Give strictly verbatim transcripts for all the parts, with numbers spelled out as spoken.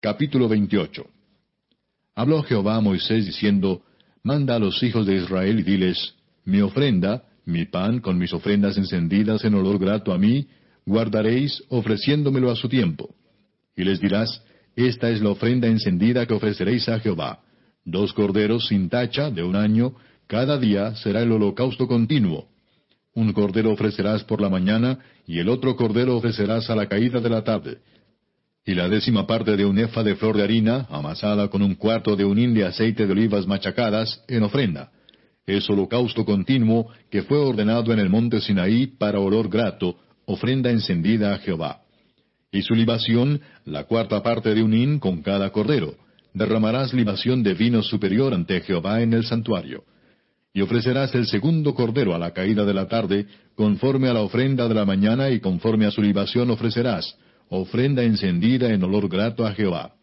Capítulo veintiocho. Habló Jehová a Moisés diciendo, Manda a los hijos de Israel y diles, Mi ofrenda, mi pan con mis ofrendas encendidas en olor grato a mí, guardaréis ofreciéndomelo a su tiempo. Y les dirás, Esta es la ofrenda encendida que ofreceréis a Jehová. Dos corderos sin tacha de un año, cada día será el holocausto continuo. Un cordero ofrecerás por la mañana, y el otro cordero ofrecerás a la caída de la tarde. Y la décima parte de un efa de flor de harina, amasada con un cuarto de un hin de aceite de olivas machacadas, en ofrenda. Es holocausto continuo que fue ordenado en el monte Sinaí para olor grato, ofrenda encendida a Jehová. Y su libación, la cuarta parte de un hin con cada cordero. Derramarás libación de vino superior ante Jehová en el santuario. Y ofrecerás el segundo cordero a la caída de la tarde, conforme a la ofrenda de la mañana y conforme a su libación ofrecerás, ofrenda encendida en olor grato a Jehová.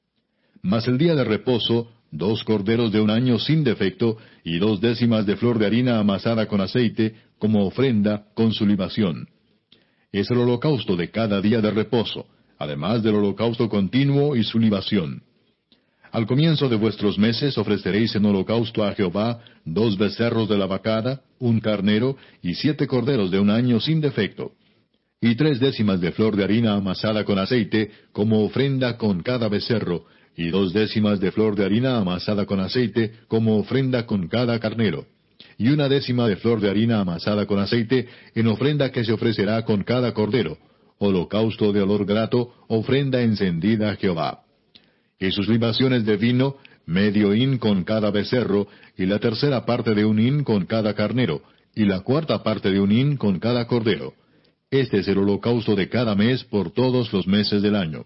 Mas el día de reposo, dos corderos de un año sin defecto, y dos décimas de flor de harina amasada con aceite, como ofrenda con su libación. Es el holocausto de cada día de reposo, además del holocausto continuo y su libación. Al comienzo de vuestros meses ofreceréis en holocausto a Jehová dos becerros de la vacada, un carnero, y siete corderos de un año sin defecto, y tres décimas de flor de harina amasada con aceite, como ofrenda con cada becerro, y dos décimas de flor de harina amasada con aceite, como ofrenda con cada carnero, y una décima de flor de harina amasada con aceite, en ofrenda que se ofrecerá con cada cordero, holocausto de olor grato, ofrenda encendida a Jehová. Y sus libaciones de vino, medio hin con cada becerro, y la tercera parte de un hin con cada carnero, y la cuarta parte de un hin con cada cordero. Este es el holocausto de cada mes por todos los meses del año.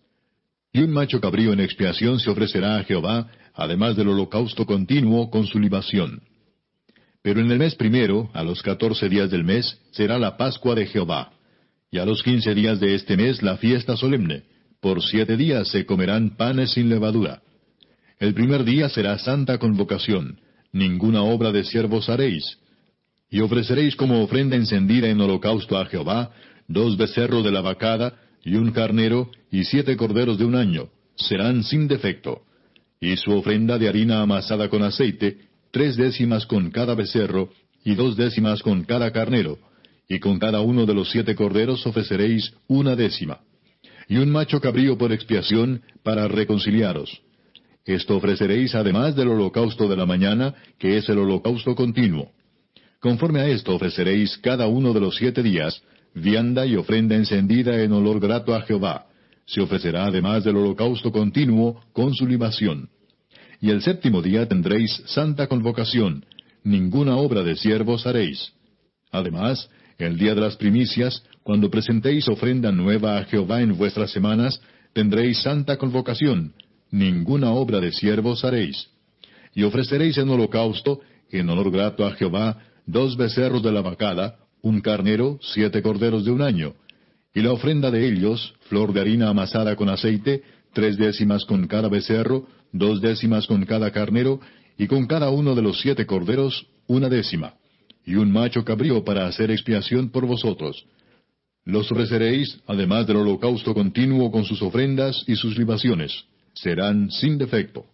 Y un macho cabrío en expiación se ofrecerá a Jehová, además del holocausto continuo con su libación. Pero en el mes primero, a los catorce días del mes, será la Pascua de Jehová. Y a los quince días de este mes la fiesta solemne. Por siete días se comerán panes sin levadura. El primer día será santa convocación. Ninguna obra de siervos haréis. Y ofreceréis como ofrenda encendida en holocausto a Jehová, dos becerros de la vacada, y un carnero, y siete corderos de un año. Serán sin defecto. Y su ofrenda de harina amasada con aceite, tres décimas con cada becerro, y dos décimas con cada carnero. Y con cada uno de los siete corderos ofreceréis una décima. Y un macho cabrío por expiación para reconciliaros. Esto ofreceréis además del holocausto de la mañana, que es el holocausto continuo. Conforme a esto ofreceréis cada uno de los siete días, vianda y ofrenda encendida en olor grato a Jehová. Se ofrecerá además del holocausto continuo con su libación. Y el séptimo día tendréis santa convocación, ninguna obra de siervos haréis. Además, el día de las primicias, cuando presentéis ofrenda nueva a Jehová en vuestras semanas, tendréis santa convocación, ninguna obra de siervos haréis. Y ofreceréis en holocausto, en olor grato a Jehová, dos becerros de la vacada, un carnero, siete corderos de un año. Y la ofrenda de ellos, flor de harina amasada con aceite, tres décimas con cada becerro, dos décimas con cada carnero, y con cada uno de los siete corderos, una décima. Y un macho cabrío para hacer expiación por vosotros. Los ofreceréis, además del holocausto continuo con sus ofrendas y sus libaciones. Serán sin defecto.